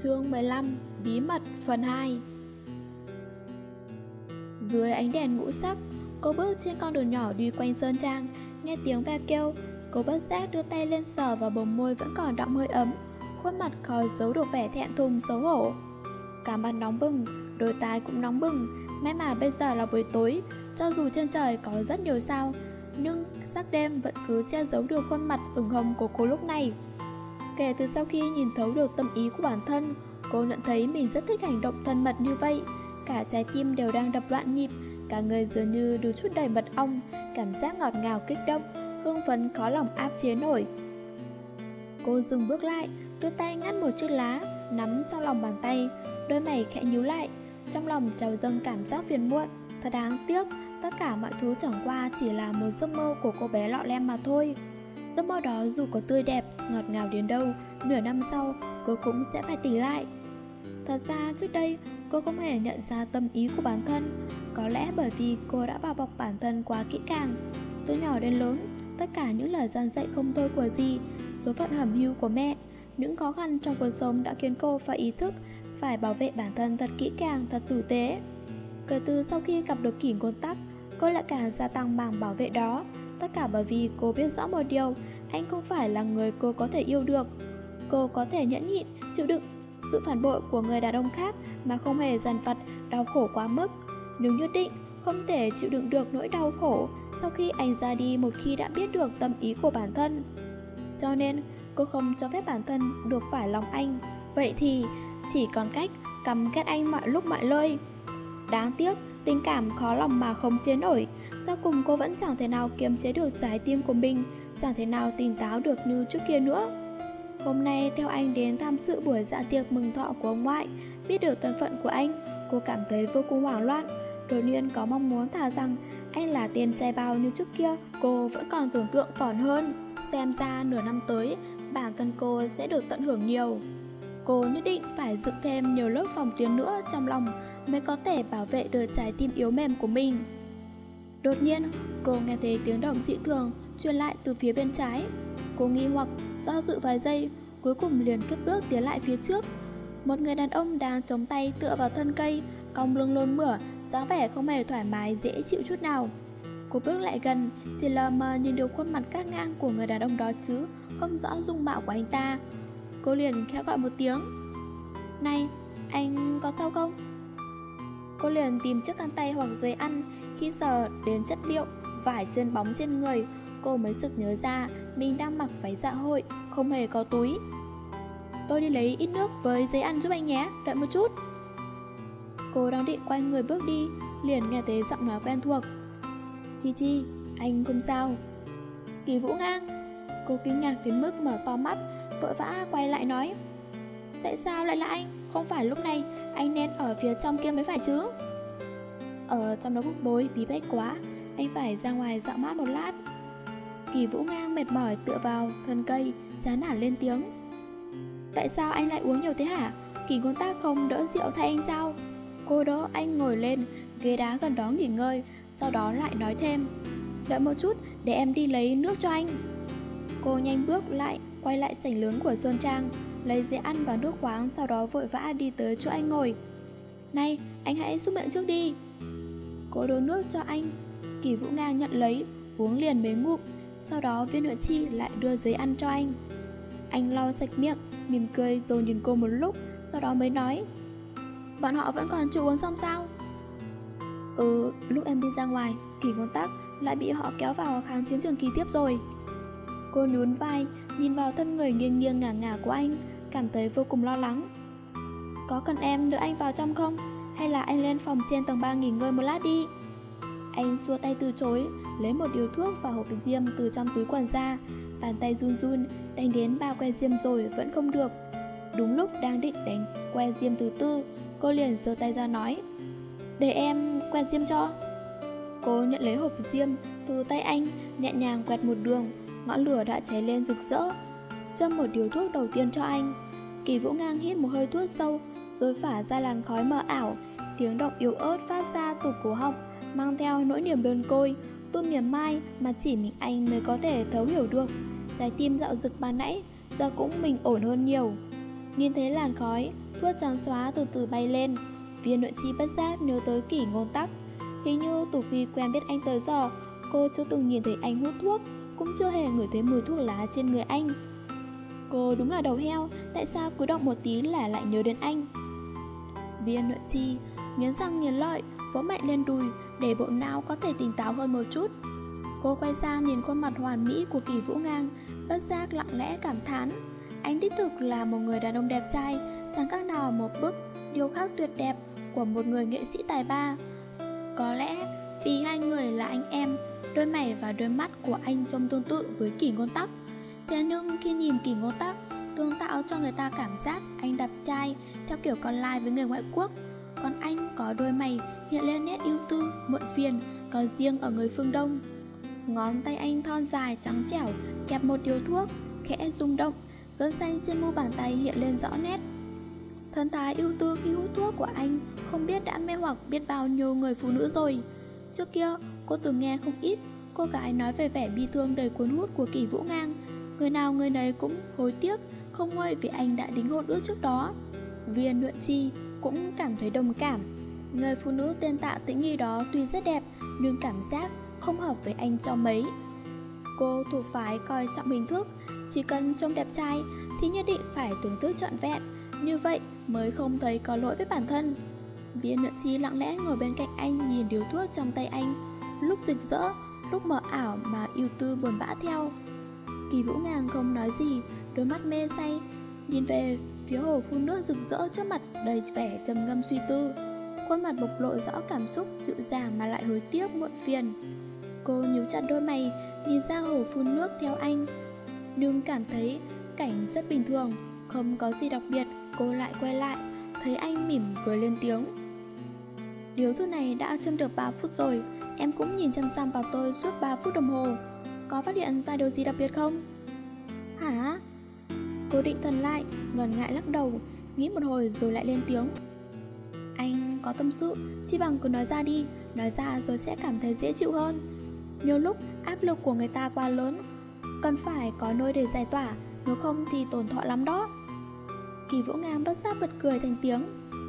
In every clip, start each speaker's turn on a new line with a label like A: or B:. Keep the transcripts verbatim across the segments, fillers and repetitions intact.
A: Chương mười lăm Bí mật phần hai. Dưới ánh đèn ngũ sắc, cô bước trên con đường nhỏ đi quanh sơn trang. Nghe tiếng ve kêu, cô bất giác đưa tay lên sờ vào bờ môi vẫn còn đọng hơi ấm. Khuôn mặt khó giấu được vẻ thẹn thùng xấu hổ. Cả mặt nóng bừng, đôi tai cũng nóng bừng. May mà bây giờ là buổi tối, cho dù trên trời có rất nhiều sao, nhưng sắc đêm vẫn cứ che giấu được khuôn mặt ửng hồng của cô lúc này. Kể từ sau khi nhìn thấu được tâm ý của bản thân, cô nhận thấy mình rất thích hành động thân mật như vậy. Cả trái tim đều đang đập loạn nhịp, cả người dường như được chút đầy mật ong, cảm giác ngọt ngào kích động, hương phấn khó lòng áp chế nổi. Cô dừng bước lại, đưa tay ngắt một chiếc lá, nắm trong lòng bàn tay, đôi mày khẽ nhíu lại, trong lòng trào dâng cảm giác phiền muộn. Thật đáng tiếc, tất cả mọi thứ chẳng qua chỉ là một giấc mơ của cô bé lọ lem mà thôi. Giấc mơ đó dù có tươi đẹp, ngọt ngào đến đâu, nửa năm sau cô cũng sẽ phải tỉnh lại. Thật ra trước đây cô không hề nhận ra tâm ý của bản thân. Có lẽ bởi vì cô đã bao bọc bản thân quá kỹ càng. Từ nhỏ đến lớn, tất cả những lời gian dạy không thôi của dì, số phận hẩm hiu của mẹ, những khó khăn trong cuộc sống đã khiến cô phải ý thức phải bảo vệ bản thân thật kỹ càng, thật tử tế. Kể từ sau khi gặp được Kỷ Ngôn Tắc, cô lại càng gia tăng mảng bảo vệ đó. Tất cả bởi vì cô biết rõ một điều, anh không phải là người cô có thể yêu được. Cô có thể nhẫn nhịn, chịu đựng sự phản bội của người đàn ông khác mà không hề dằn vặt, đau khổ quá mức, nhưng nhất định không thể chịu đựng được nỗi đau khổ sau khi anh ra đi một khi đã biết được tâm ý của bản thân. Cho nên cô không cho phép bản thân được phải lòng anh. Vậy thì chỉ còn cách căm ghét anh mọi lúc mọi nơi. Đáng tiếc, tình cảm khó lòng mà không chế nổi. Sau cùng cô vẫn chẳng thể nào kiềm chế được trái tim của mình, chẳng thể nào tỉnh táo được như trước kia nữa. Hôm nay theo anh đến tham dự buổi dạ tiệc mừng thọ của ông ngoại, biết được thân phận của anh, cô cảm thấy vô cùng hoảng loạn. Đột nhiên có mong muốn thà rằng anh là tiền trai bao như trước kia, cô vẫn còn tưởng tượng còn hơn. Xem ra nửa năm tới, bản thân cô sẽ được tận hưởng nhiều. Cô nhất định phải dựng thêm nhiều lớp phòng tuyến nữa trong lòng mới có thể bảo vệ được trái tim yếu mềm của mình. Đột nhiên, cô nghe thấy tiếng động dị thường truyền lại từ phía bên trái. Cô nghi hoặc, do dự vài giây, cuối cùng liền cất bước tiến lại phía trước. Một người đàn ông đang chống tay tựa vào thân cây, cong lưng lôn mửa, dáng vẻ không hề thoải mái dễ chịu chút nào. Cô bước lại gần, chỉ lờ mờ nhìn được khuôn mặt cắt ngang của người đàn ông đó chứ không rõ dung mạo của anh ta. Cô liền khẽ gọi một tiếng. Này, anh có sao không? Cô liền tìm chiếc khăn tay hoặc giấy ăn. Khi sờ đến chất liệu vải chân bóng trên người, cô mới sực nhớ ra mình đang mặc váy dạ hội, không hề có túi. Tôi đi lấy ít nước với giấy ăn giúp anh nhé, đợi một chút. Cô đang định quay người bước đi, liền nghe thấy giọng nói quen thuộc. Chi Chi, anh không sao? Kỳ Vũ Ngang. Cô kinh ngạc đến mức mở to mắt, vội vã quay lại nói. Tại sao lại là anh? Không phải lúc này anh nên ở phía trong kia mới phải chứ? Ở trong đó bức bối bí bách quá, anh phải ra ngoài dạo mát một lát. Kỳ Vũ Ngang mệt mỏi tựa vào thân cây, chán nản lên tiếng. Tại sao anh lại uống nhiều thế hả? Kỷ Ngôn Tắc không đỡ rượu thay anh sao? Cô đỡ anh ngồi lên ghế đá gần đó nghỉ ngơi, sau đó lại nói thêm. Đợi một chút để em đi lấy nước cho anh. Cô nhanh bước lại, quay lại sảnh lớn của sơn trang, lấy giấy ăn và nước khoáng, sau đó vội vã đi tới chỗ anh ngồi. Này, anh hãy xúc miệng trước đi. Cô đổ nước cho anh. Kỳ Vũ Ngang nhận lấy, uống liền mấy ngụm. Sau đó Viên Uyển Chi lại đưa giấy ăn cho anh. Anh lau sạch miệng, mỉm cười rồi nhìn cô một lúc, sau đó mới nói. Bọn họ vẫn còn chưa uống xong sao? Ừ, lúc em đi ra ngoài, Kỷ Ngôn Tắc lại bị họ kéo vào kháng chiến trường kỳ tiếp rồi. Cô nhún vai, nhìn vào thân người nghiêng nghiêng ngả ngả của anh, cảm thấy vô cùng lo lắng. Có cần em đỡ anh vào trong không? Hay là anh lên phòng trên tầng ba nghỉ ngơi một lát đi? Anh xua tay từ chối, lấy một điếu thuốc và hộp diêm từ trong túi quần ra. Bàn tay run run, đánh đến ba que diêm rồi vẫn không được. Đúng lúc đang định đánh que diêm thứ tư, cô liền giơ tay ra nói. Để em que diêm cho. Cô nhận lấy hộp diêm từ tay anh, nhẹ nhàng quẹt một đường, ngọn lửa đã cháy lên rực rỡ. Châm một điếu thuốc đầu tiên cho anh. Kỳ Vũ Ngang hít một hơi thuốc sâu, rồi phả ra làn khói mờ ảo. Tiếng động yếu ớt phát ra từ cổ họng, mang theo nỗi niềm đơn côi, tuôn mỉa mai mà chỉ mình anh mới có thể thấu hiểu được. Trái tim dạo dực ban nãy giờ cũng bình ổn hơn nhiều. Nhìn thấy làn khói, thuốc trắng xóa từ từ bay lên, Viên Nội Chi bất giác nhớ tới Kỷ Ngôn Tắc. Hình như từ khi quen biết anh tới giờ, cô chưa từng nhìn thấy anh hút thuốc, cũng chưa hề ngửi thấy mùi thuốc lá trên người anh. Cô đúng là đầu heo, tại sao cúi động một tí là lại nhớ đến anh? Viên Nội Chi nghiến răng nghiến lợi, vỗ mạnh lên đùi để bộ não có thể tỉnh táo hơn một chút. Cô quay sang nhìn khuôn mặt hoàn mỹ của Kỷ Vũ Ngang, bất giác lặng lẽ cảm thán. Anh đích thực là một người đàn ông đẹp trai, chẳng khác nào một bức điêu khắc tuyệt đẹp của một người nghệ sĩ tài ba. Có lẽ vì hai người là anh em, đôi mày và đôi mắt của anh trông tương tự với Kỷ Ngôn Tắc. Thế nhưng khi nhìn Kỷ Ngôn Tắc, tương tạo cho người ta cảm giác anh đẹp trai theo kiểu con lai với người ngoại quốc. Còn anh có đôi mày hiện lên nét ưu tư, muộn phiền, có riêng ở người phương Đông. Ngón tay anh thon dài trắng trẻo, kẹp một điếu thuốc, khẽ rung động, gân xanh trên mu bàn tay hiện lên rõ nét. Thân thái ưu tư khi hút thuốc của anh không biết đã mê hoặc biết bao nhiêu người phụ nữ rồi. Trước kia, cô từng nghe không ít cô gái nói về vẻ bi thương đầy cuốn hút của Kỷ Vũ Ngang. Người nào người nấy cũng hối tiếc, không nguôi vì anh đã đính hôn ước trước đó. Viên Nội Chi cũng cảm thấy đồng cảm. Người phụ nữ tên Tạ Tĩnh Nghi đó tuy rất đẹp, nhưng cảm giác không hợp với anh cho mấy. Cô thuộc phái coi trọng hình thức, chỉ cần trông đẹp trai thì nhất định phải thưởng thức trọn vẹn, như vậy mới không thấy có lỗi với bản thân. Viên Nội Chi lặng lẽ ngồi bên cạnh anh, nhìn điếu thuốc trong tay anh, lúc rực rỡ, lúc mờ ảo mà ưu tư buồn bã theo. Kỷ Vũ Ngang không nói gì, đôi mắt mê say nhìn về phía hồ phun nước rực rỡ trước mặt, đầy vẻ trầm ngâm suy tư. Khuôn mặt bộc lộ rõ cảm xúc dịu dàng mà lại hối tiếc muộn phiền. Cô nhíu chặt đôi mày, nhìn ra hồ phun nước theo anh, nhưng cảm thấy cảnh rất bình thường, không có gì đặc biệt. Cô lại quay lại, thấy anh mỉm cười lên tiếng. Điếu thuốc này đã châm được ba phút rồi, em cũng nhìn chăm chăm vào tôi suốt ba phút đồng hồ. Có phát hiện ra điều gì đặc biệt không? Hả? Cô định thần lại, ngần ngại lắc đầu, nghĩ một hồi rồi lại lên tiếng. Anh có tâm sự, chi bằng cứ nói ra đi, nói ra rồi sẽ cảm thấy dễ chịu hơn. Nhiều lúc áp lực của người ta quá lớn, cần phải có nơi để giải tỏa, nếu không thì tổn thọ lắm đó. Kỷ Vũ Ngang bất giác bật cười thành tiếng.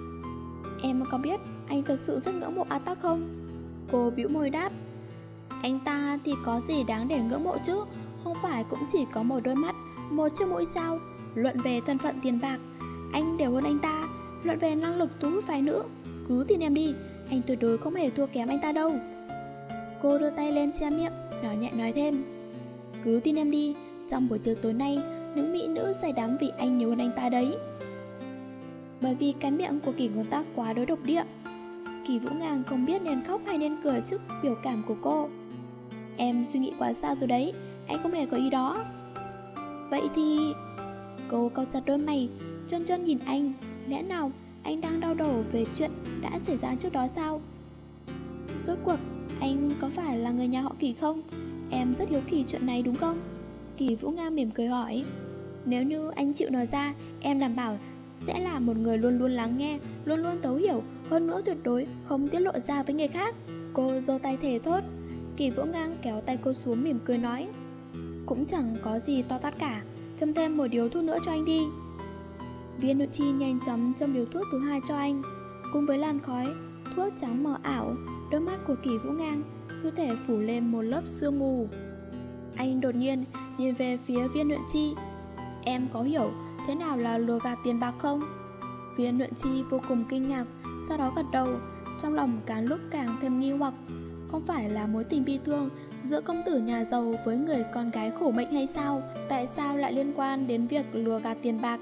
A: Em có biết anh thật sự rất ngưỡng mộ A Tắc không? Cô bĩu môi đáp. Anh ta thì có gì đáng để ngưỡng mộ chứ, không phải cũng chỉ có một đôi mắt, một chiếc mũi sao. Luận về thân phận tiền bạc, anh đều hơn anh ta. Luận về năng lực thu hút phái nữ, cứ tin em đi, anh tuyệt đối không hề thua kém anh ta đâu. Cô đưa tay lên che miệng, nhỏ nhẹ nói thêm. Cứ tin em đi, trong buổi tiệc tối nay, những mỹ nữ say đắm vì anh nhiều hơn anh ta đấy. Bởi vì cái miệng của Kỷ Ngôn Tắc quá đối độc địa, Kỷ Vũ Ngang không biết nên khóc hay nên cười trước biểu cảm của cô. Em suy nghĩ quá xa rồi đấy, anh không hề có ý đó. Vậy thì... Cô cau chặt đôi mày, chân chân nhìn anh. Lẽ nào anh đang đau đầu về chuyện đã xảy ra trước đó sao? Rốt cuộc anh có phải là người nhà họ Kỷ không? Em rất hiếu kỳ chuyện này đúng không? Kỷ Vũ Ngang mỉm cười hỏi. Nếu như anh chịu nói ra, em đảm bảo sẽ là một người luôn luôn lắng nghe, luôn luôn thấu hiểu, hơn nữa tuyệt đối không tiết lộ ra với người khác. Cô giơ tay thề thốt. Kỷ Vũ Ngang kéo tay cô xuống mỉm cười nói. Cũng chẳng có gì to tát cả, châm thêm một điếu thuốc nữa cho anh đi. Viên Nội Chi nhanh chóng châm điếu thuốc thứ hai cho anh. Cùng với làn khói thuốc trắng mờ ảo, đôi mắt của Kỷ Vũ Ngang như thể phủ lên một lớp sương mù. Anh đột nhiên nhìn về phía Viên Nội Chi. Em có hiểu thế nào là lừa gạt tiền bạc không? Viên Nội Chi vô cùng kinh ngạc, sau đó gật đầu, trong lòng càng lúc càng thêm nghi hoặc. Không phải là mối tình bi thương giữa công tử nhà giàu với người con gái khổ mệnh hay sao? Tại sao lại liên quan đến việc lừa gạt tiền bạc?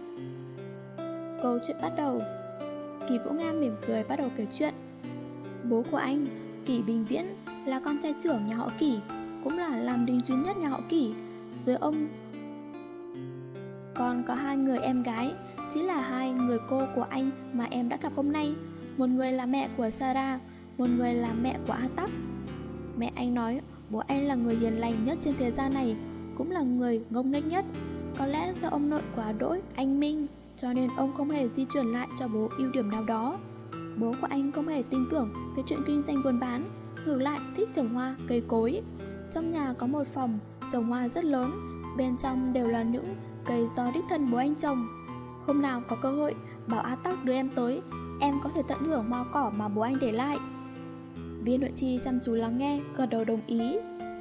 A: Câu chuyện bắt đầu. Kỷ Vũ Ngang mỉm cười bắt đầu kể chuyện. Bố của anh, Kỷ Bình Viễn, là con trai trưởng nhà họ Kỷ, cũng là làm đinh duy nhất nhà họ Kỷ. Dưới ông còn có hai người em gái, chính là hai người cô của anh mà em đã gặp hôm nay. Một người là mẹ của Sarah, một người là mẹ của A Tắc. Mẹ anh nói bố anh là người hiền lành nhất trên thế gian này, cũng là người ngông nghếch nhất. Có lẽ do ông nội quá đỗi anh minh, cho nên ông không hề di chuyển lại cho bố ưu điểm nào đó. Bố của anh không hề tin tưởng về chuyện kinh doanh buôn bán, ngược lại thích trồng hoa, cây cối. Trong nhà có một phòng trồng hoa rất lớn, bên trong đều là những cây do đích thân bố anh trồng. Hôm nào có cơ hội, bảo A Tắc đưa em tới, em có thể tận hưởng hoa cỏ mà bố anh để lại. Viên Nội Chi chăm chú lắng nghe, gật đầu đồng ý.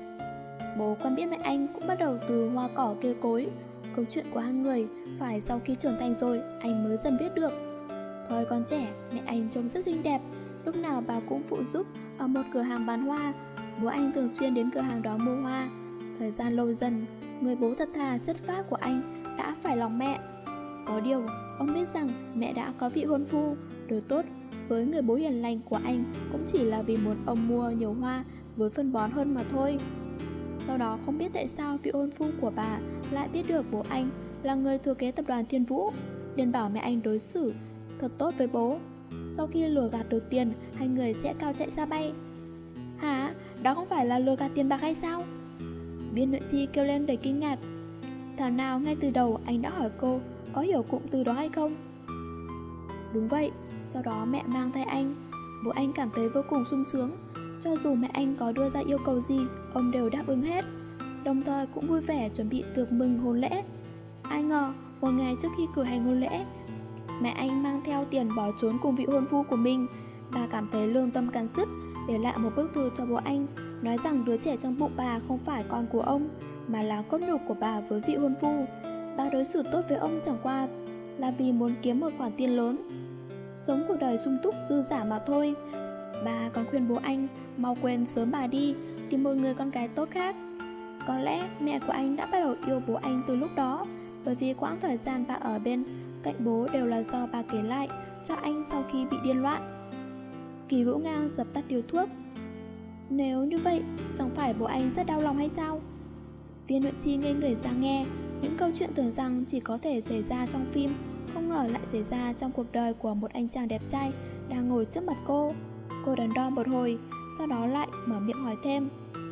A: Bố quen biết mẹ anh cũng bắt đầu từ hoa cỏ cây cối. Câu chuyện của hai người phải sau khi trưởng thành rồi anh mới dần biết được. Thời còn trẻ, mẹ anh trông rất xinh đẹp, lúc nào bà cũng phụ giúp ở một cửa hàng bán hoa. Bố anh thường xuyên đến cửa hàng đó mua hoa. Thời gian lâu dần, người bố thật thà chất phác của anh đã phải lòng mẹ. Có điều, ông biết rằng mẹ đã có vị hôn phu, đối tốt với người bố hiền lành của anh cũng chỉ là vì muốn ông mua nhiều hoa với phân bón hơn mà thôi. Sau đó không biết tại sao vị hôn phu của bà lại biết được bố anh là người thừa kế tập đoàn Thiên Vũ, liền bảo mẹ anh đối xử thật tốt với bố. Sau khi lừa gạt được tiền, hai người sẽ cao chạy xa bay. Hả? Đó không phải là lừa gạt tiền bạc hay sao? Viên Nội Chi kêu lên đầy kinh ngạc. Thảo nào ngay từ đầu anh đã hỏi cô có hiểu cụm từ đó hay không? Đúng vậy, sau đó mẹ mang thai anh. Bố anh cảm thấy vô cùng sung sướng. Cho dù mẹ anh có đưa ra yêu cầu gì, ông đều đáp ứng hết. Đồng thời cũng vui vẻ chuẩn bị tiệc mừng hôn lễ. Ai ngờ, một ngày trước khi cử hành hôn lễ, mẹ anh mang theo tiền bỏ trốn cùng vị hôn phu của mình. Bà cảm thấy lương tâm cắn rứt, để lại một bức thư cho bố anh, nói rằng đứa trẻ trong bụng bà không phải con của ông, mà là cốt nhục của bà với vị hôn phu. Bà đối xử tốt với ông chẳng qua là vì muốn kiếm một khoản tiền lớn, sống cuộc đời sung túc dư giả mà thôi. Bà còn khuyên bố anh mau quên sớm bà đi, tìm một người con gái tốt khác. Có lẽ mẹ của anh đã bắt đầu yêu bố anh từ lúc đó, bởi vì quãng thời gian bà ở bên cạnh bố đều là do bà kể lại cho anh sau khi bị điên loạn. Kỳ Vũ Ngang dập tắt điếu thuốc. Nếu như vậy, chẳng phải bố anh rất đau lòng hay sao? Viên Nội Chi ngây người ra nghe. Những câu chuyện tưởng rằng chỉ có thể xảy ra trong phim, không ngờ lại xảy ra trong cuộc đời của một anh chàng đẹp trai đang ngồi trước mặt cô. Cô đắn đo một hồi, sau đó lại mở miệng hỏi thêm.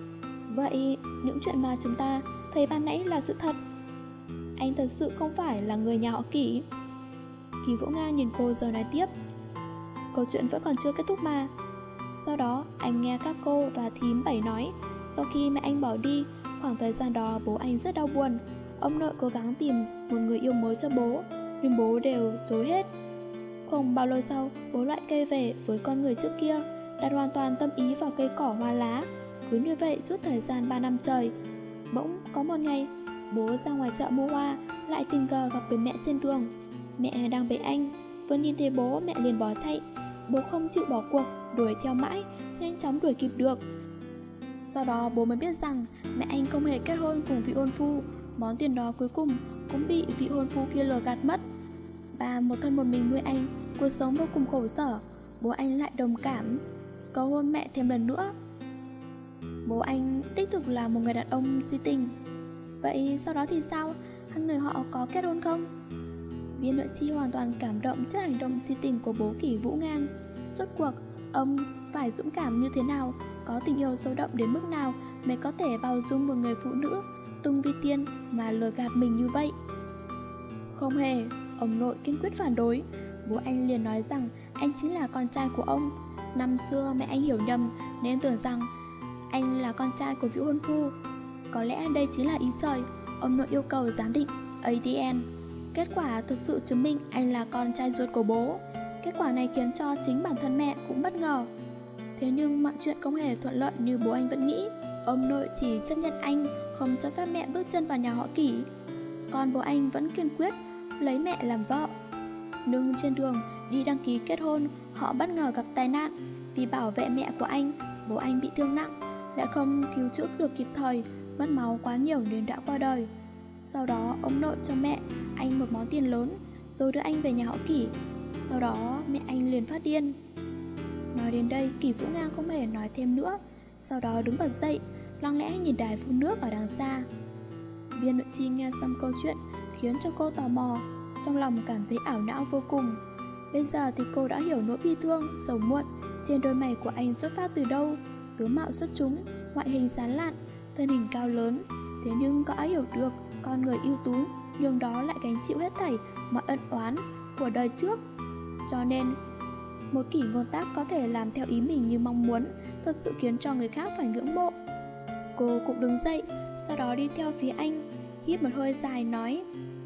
A: Vậy, những chuyện mà chúng ta thấy ban nãy là sự thật? Anh thật sự không phải là người nhà họ Kỷ? Kỳ Vũ Ngang nhìn cô rồi nói tiếp. Câu chuyện vẫn còn chưa kết thúc mà. Sau đó, anh nghe các cô và thím Bảy nói, sau khi mẹ anh bỏ đi, khoảng thời gian đó bố anh rất đau buồn. Ông nội cố gắng tìm một người yêu mới cho bố, nhưng bố đều dối hết. Không bao lâu sau, bố lại cây về với con người trước kia, đặt hoàn toàn tâm ý vào cây cỏ hoa lá. Cứ như vậy suốt thời gian ba năm trời. Bỗng có một ngày, bố ra ngoài chợ mua hoa, lại tình cờ gặp được mẹ trên đường. Mẹ đang bế anh, vừa nhìn thấy bố mẹ liền bỏ chạy. Bố không chịu bỏ cuộc, đuổi theo mãi, nhanh chóng đuổi kịp được. Sau đó bố mới biết rằng mẹ anh không hề kết hôn cùng vị hôn phu. Món tiền đó cuối cùng cũng bị vị hôn phu kia lừa gạt mất. Bà một thân một mình nuôi anh, cuộc sống vô cùng khổ sở. Bố anh lại đồng cảm, cầu hôn mẹ thêm lần nữa. Bố anh đích thực là một người đàn ông si tình. Vậy sau đó thì sao? Hai người họ có kết hôn không? Viên Nội Chi hoàn toàn cảm động trước hành động si tình của bố Kỷ Vũ Ngang. Rốt cuộc, ông phải dũng cảm như thế nào, có tình yêu sâu đậm đến mức nào mới có thể bao dung một người phụ nữ tung vi tiên mà lừa gạt mình như vậy? Không hề, ông nội kiên quyết phản đối. Bố anh liền nói rằng anh chính là con trai của ông. Năm xưa mẹ anh hiểu nhầm nên tưởng rằng anh là con trai của vị hôn phu. Có lẽ đây chính là ý trời. Ông nội yêu cầu giám định a đê en. Kết quả thực sự chứng minh anh là con trai ruột của bố. Kết quả này khiến cho chính bản thân mẹ cũng bất ngờ. Thế nhưng mọi chuyện không hề thuận lợi như bố anh vẫn nghĩ. Ông nội chỉ chấp nhận anh, không cho phép mẹ bước chân vào nhà họ Kỷ. Còn bố anh vẫn kiên quyết lấy mẹ làm vợ. Nhưng trên đường đi đăng ký kết hôn, họ bất ngờ gặp tai nạn. Vì bảo vệ mẹ của anh, bố anh bị thương nặng, lại không cứu chữa được kịp thời, mất máu quá nhiều nên đã qua đời. Sau đó ông nội cho mẹ anh một món tiền lớn, rồi đưa anh về nhà họ Kỷ. Sau đó mẹ anh liền phát điên. Nói đến đây, Kỷ Vũ Ngang không hề nói thêm nữa. Sau đó đứng bật dậy, lặng lẽ nhìn đài phun nước ở đằng xa. Viên Nội Chi nghe xong câu chuyện khiến cho cô tò mò, trong lòng cảm thấy ảo não vô cùng. Bây giờ thì cô đã hiểu nỗi bi thương, sầu muộn trên đôi mày của anh xuất phát từ đâu. Tướng mạo xuất chúng, ngoại hình sáng lạn, thân hình cao lớn. Thế nhưng có ai hiểu được con người ưu tú nhưng đó lại gánh chịu hết thảy mọi ân oán của đời trước. Cho nên một Kỷ Ngôn Tác có thể làm theo ý mình như mong muốn, thật sự khiến cho người khác phải ngưỡng mộ. Cô cũng đứng dậy, sau đó đi theo phía anh, hít một hơi dài nói: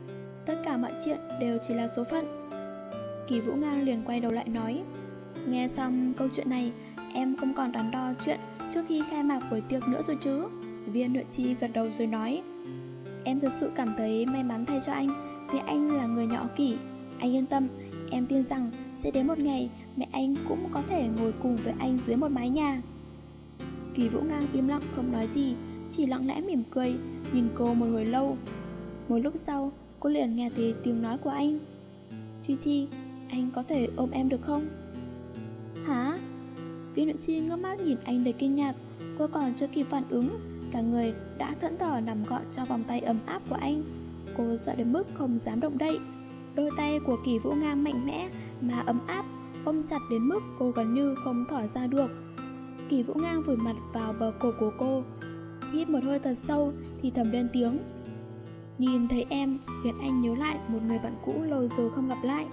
A: tất cả mọi chuyện đều chỉ là số phận. Kỳ Vũ Ngang liền quay đầu lại nói: Nghe xong câu chuyện này, em không còn đắn đo chuyện trước khi khai mạc buổi tiệc nữa rồi chứ? Viên Nhuận Chi gật đầu rồi nói: Em thật sự cảm thấy may mắn thay cho anh, vì anh là người nhỏ Kỷ. Anh yên tâm, em tin rằng sẽ đến một ngày mẹ anh cũng có thể ngồi cùng với anh dưới một mái nhà. Kỳ Vũ Ngang im lặng không nói gì, chỉ lặng lẽ mỉm cười, nhìn cô một hồi lâu. Một lúc sau, cô liền nghe thấy tiếng nói của anh: Chi Chi, anh có thể ôm em được không? Hả? Viên Nhuận Chi ngước mắt nhìn anh đầy kinh ngạc. Cô còn chưa kịp phản ứng, cả người đã thẫn thờ nằm gọn trong vòng tay ấm áp của anh. Cô sợ đến mức không dám động đậy. Đôi tay của Kỳ Vũ Ngang mạnh mẽ mà ấm áp, ôm chặt đến mức cô gần như không thở ra được. Kỳ Vũ Ngang vùi mặt vào bờ cổ của cô, hít một hơi thật sâu thì thầm lên tiếng: Nhìn thấy em khiến anh nhớ lại một người bạn cũ lâu rồi không gặp lại.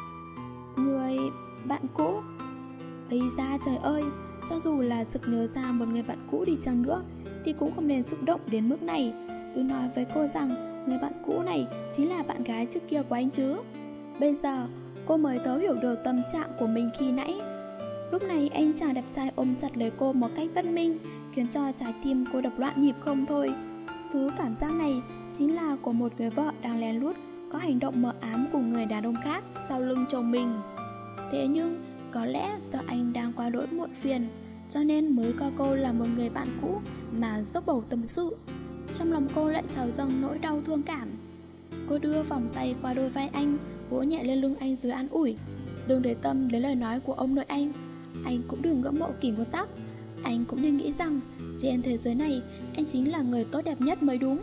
A: Người bạn cũ? Ây da trời ơi, cho dù là sực nhớ ra một người bạn cũ đi chăng nữa thì cũng không nên xúc động đến mức này. Đừng nói với cô rằng người bạn cũ này chính là bạn gái trước kia của anh chứ. Bây giờ cô mới thấu hiểu được tâm trạng của mình khi nãy. Lúc này anh chàng đẹp trai ôm chặt lấy cô một cách bất minh, khiến cho trái tim cô đập loạn nhịp không thôi. Thứ cảm giác này chính là của một người vợ đang lén lút có hành động mờ ám cùng người đàn ông khác sau lưng chồng mình. Thế nhưng có lẽ do anh đang quá đỗi muộn phiền, cho nên mới coi cô là một người bạn cũ mà dốc bầu tâm sự. Trong lòng cô lại trào dâng nỗi đau thương cảm. Cô đưa vòng tay qua đôi vai anh, vỗ nhẹ lên lưng anh rồi an ủi: Đừng để tâm đến lời nói của ông nội anh. Anh cũng đừng ngưỡng mộ Kỷ Ngôn Tắc. Anh cũng nên nghĩ rằng trên thế giới này anh chính là người tốt đẹp nhất mới đúng.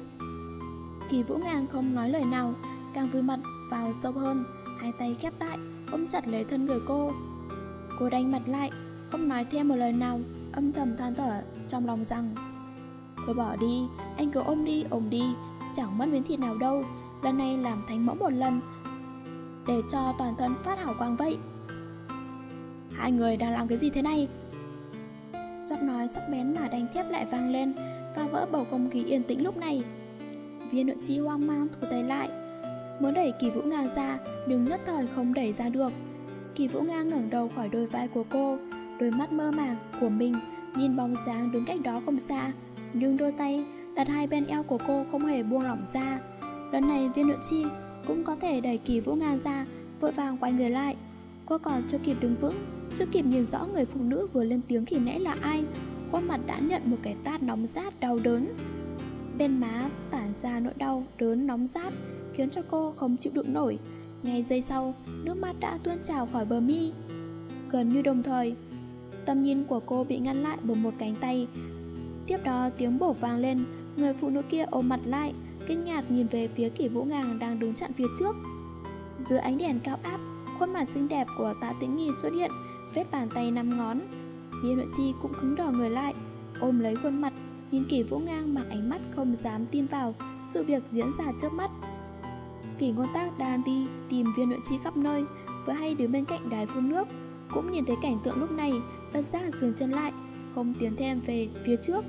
A: Kỳ Vũ Ngang không nói lời nào, càng vùi mặt vào sâu hơn, hai tay khép lại ôm chặt lấy thân người cô. Cô đanh mặt lại, không nói thêm một lời nào, âm thầm than thở trong lòng rằng: Thôi bỏ đi, anh cứ ôm đi ôm đi, chẳng mất miếng thịt nào đâu. Lần này làm thánh mẫu một lần, để cho toàn thân phát hào quang vậy. Hai người đang làm cái gì thế này? Giọng nói sắc bén mà đanh thép lại vang lên, phá vỡ bầu không khí yên tĩnh lúc này. Viên Nhuận Chi hoang mang thu tay lại, muốn đẩy Kỳ Vũ Ngang ra nhưng nhất thời không đẩy ra được. Kỳ Vũ Ngang ngẩng đầu khỏi đôi vai của cô, đôi mắt mơ màng của mình nhìn bóng dáng đứng cách đó không xa, nhưng đôi tay đặt hai bên eo của cô không hề buông lỏng ra. Lần này Viên Nhuận Chi cũng có thể đẩy Kỳ Vũ Ngang ra, vội vàng quay người lại. Cô còn chưa kịp đứng vững, chưa kịp nhìn rõ người phụ nữ vừa lên tiếng khi nãy là ai, khuôn mặt đã nhận một cái tát nóng rát đau đớn. Bên má tản ra nỗi đau đớn nóng rát, khiến cho cô không chịu đựng nổi. Ngay giây sau, nước mắt đã tuôn trào khỏi bờ mi. Gần như đồng thời, tầm nhìn của cô bị ngăn lại bởi một cánh tay. Tiếp đó tiếng bổ vang lên, người phụ nữ kia ôm mặt lại, kinh ngạc nhìn về phía Kỳ Vũ Ngang đang đứng chặn phía trước. Dưới ánh đèn cao áp, khuôn mặt xinh đẹp của Tạ Tĩnh Nghi xuất hiện vết bàn tay năm ngón. Viên Nhuận Chi cũng cứng đờ người lại, ôm lấy khuôn mặt, nhìn Kỳ Vũ Ngang bằng ánh mắt không dám tin vào sự việc diễn ra trước mắt. Kỷ Ngôn Tắc đang đi tìm Viên Nhuận Chi khắp nơi, vừa hay đứng bên cạnh đài phun nước, cũng nhìn thấy cảnh tượng lúc này, bất giác dừng chân lại, không tiến thêm về phía trước.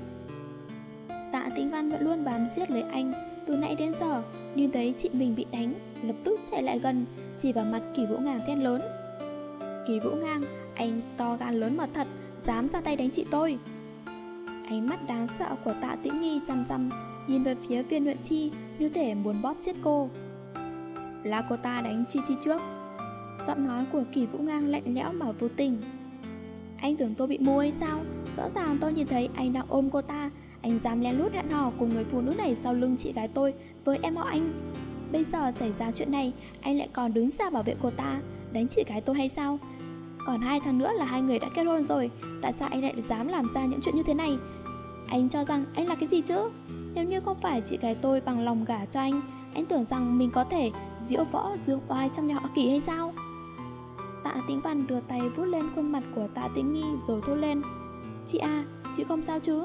A: Tạ Tĩnh Văn vẫn luôn bám giết lấy anh từ nãy đến giờ, nhìn thấy chị mình bị đánh, lập tức chạy lại gần, chỉ vào mặt Kỳ Vũ Ngang thét lớn: Kỳ Vũ Ngang, anh to gan lớn mật thật, dám ra tay đánh chị tôi. Ánh mắt đáng sợ của Tạ Tĩnh Nghi chăm chăm nhìn về phía Viên Nhuận Chi, như thể muốn bóp chết cô. Là cô ta đánh Chi Chi trước. Giọng nói của Kỳ Vũ Ngang lạnh lẽo mà vô tình. Anh tưởng tôi bị mù hay sao? Rõ ràng tôi nhìn thấy anh đang ôm cô ta. Anh dám lén lút hẹn hò cùng người phụ nữ này sau lưng chị gái tôi với em họ anh. Bây giờ xảy ra chuyện này, anh lại còn đứng ra bảo vệ cô ta, đánh chị gái tôi hay sao? Còn hai tháng nữa là hai người đã kết hôn rồi, tại sao anh lại dám làm ra những chuyện như thế này? Anh cho rằng anh là cái gì chứ? Nếu như không phải chị gái tôi bằng lòng gả cho anh, anh tưởng rằng mình có thể diễu võ dương oai trong nhà họ Kỳ hay sao? Tạ Tĩnh Văn đưa tay vuốt lên khuôn mặt của Tạ Tĩnh Nghi rồi thốt lên: Chị à, chị không sao chứ?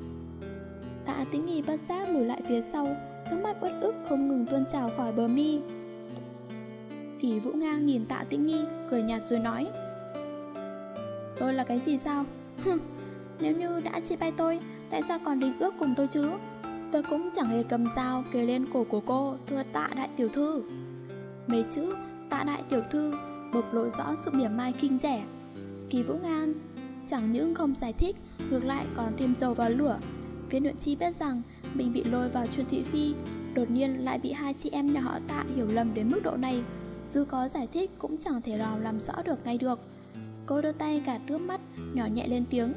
A: Tạ Tĩnh Nghi bất giác lùi lại phía sau, nước mắt uất ức không ngừng tuôn trào khỏi bờ mi. Kỳ Vũ Ngang nhìn Tạ Tĩnh Nghi, cười nhạt rồi nói: Tôi là cái gì sao? Hừ, nếu như đã chia tay tôi, tại sao còn đính ước cùng tôi chứ? Tôi cũng chẳng hề cầm dao kề lên cổ của cô, thưa Tạ đại tiểu thư. Mấy chữ Tạ đại tiểu thư bộc lộ rõ sự mỉa mai kinh rẻ. Kỳ Vũ Ngan chẳng những không giải thích, ngược lại còn thêm dầu vào lửa. Viên Nhuận Chi biết rằng mình bị lôi vào chuyện thị phi, đột nhiên lại bị hai chị em nhà họ Tạ hiểu lầm đến mức độ này. Dù có giải thích cũng chẳng thể nào làm rõ được ngay được. Cô đưa tay gạt nước mắt, nhỏ nhẹ lên tiếng.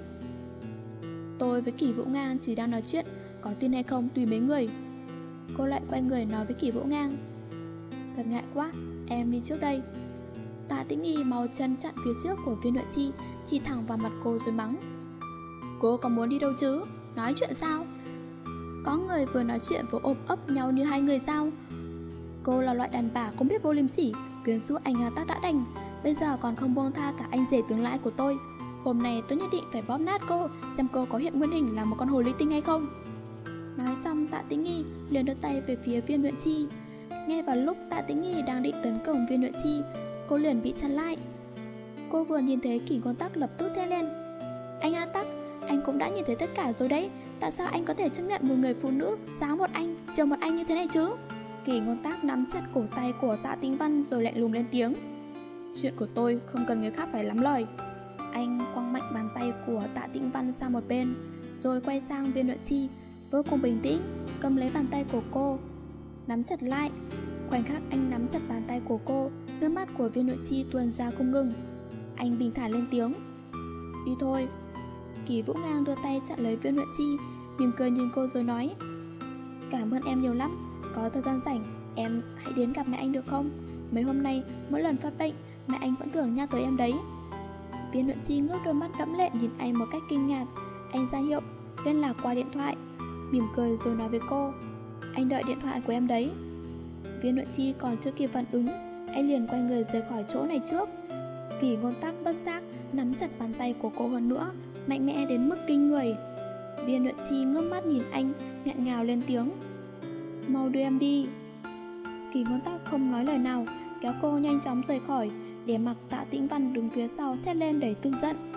A: Tôi với Kỳ Vũ Ngang chỉ đang nói chuyện, có tin hay không tùy mấy người. Cô lại quay người nói với Kỳ Vũ Ngang. Thật ngại quá, em đi trước đây. Tạ Tĩnh Nghi mau chân chặn phía trước của Viên Nhuận Chi, chỉ thẳng vào mặt cô rồi mắng. Cô có muốn đi đâu chứ? Nói chuyện sao? Có người vừa nói chuyện vừa ôm ấp nhau như hai người sao? Cô là loại đàn bà không biết vô liêm sỉ, quyến rũ anh Hà Tắc đã đành, bây giờ còn không buông tha cả anh rể tương lai của tôi. Hôm nay tôi nhất định phải bóp nát cô, xem cô có hiện nguyên hình là một con hồ ly tinh hay không. Nói xong, Tạ Tĩnh Nghi liền đưa tay về phía Viên Nhuận Chi. Ngay vào lúc Tạ Tĩnh Nghi đang định tấn công Viên Nhuận Chi, cô liền bị chặn lại. Cô vừa nhìn thấy Kỷ Ngôn Tắc lập tức thét lên. Anh A Tắc, anh cũng đã nhìn thấy tất cả rồi đấy, tại sao anh có thể chấp nhận một người phụ nữ giáo một anh, chiều một anh như thế này chứ? Kỷ Ngôn Tắc nắm chặt cổ tay của Tạ Tĩnh Văn rồi lại lùm lên tiếng. Chuyện của tôi không cần người khác phải lắm lời. Anh quăng mạnh bàn tay của Tạ Tĩnh Văn sang một bên, rồi quay sang Viên Nhuận Chi, vô cùng bình tĩnh, cầm lấy bàn tay của cô, nắm chặt lại. Khoảnh khắc anh nắm chặt bàn tay của cô, nước mắt của Viên Nhuận Chi tuôn ra không ngừng. Anh bình thản lên tiếng. Đi thôi. Kỳ Vũ Ngang đưa tay chặn lấy Viên Nhuận Chi, mỉm cười nhìn cô rồi nói. Cảm ơn em nhiều lắm, có thời gian rảnh em hãy đến gặp mẹ anh được không? Mấy hôm nay mỗi lần phát bệnh mẹ anh vẫn thường nhắc tới em đấy. Viên Nhuận Chi ngước đôi mắt đẫm lệ nhìn anh một cách kinh ngạc. Anh ra hiệu liên lạc qua điện thoại, mỉm cười rồi nói với cô. Anh đợi điện thoại của em đấy. Viên Nhuận Chi còn chưa kịp phản ứng, anh liền quay người rời khỏi chỗ này trước. Kỷ Ngôn Tắc bất giác nắm chặt bàn tay của cô hơn nữa, mạnh mẽ đến mức kinh người. Viên Nhuận Chi ngước mắt nhìn anh, nghẹn ngào lên tiếng. Mau đưa em đi. Kỷ Ngôn Tắc không nói lời nào, kéo cô nhanh chóng rời khỏi, để mặc Tạ Tĩnh Văn đứng phía sau thét lên đầy tức giận.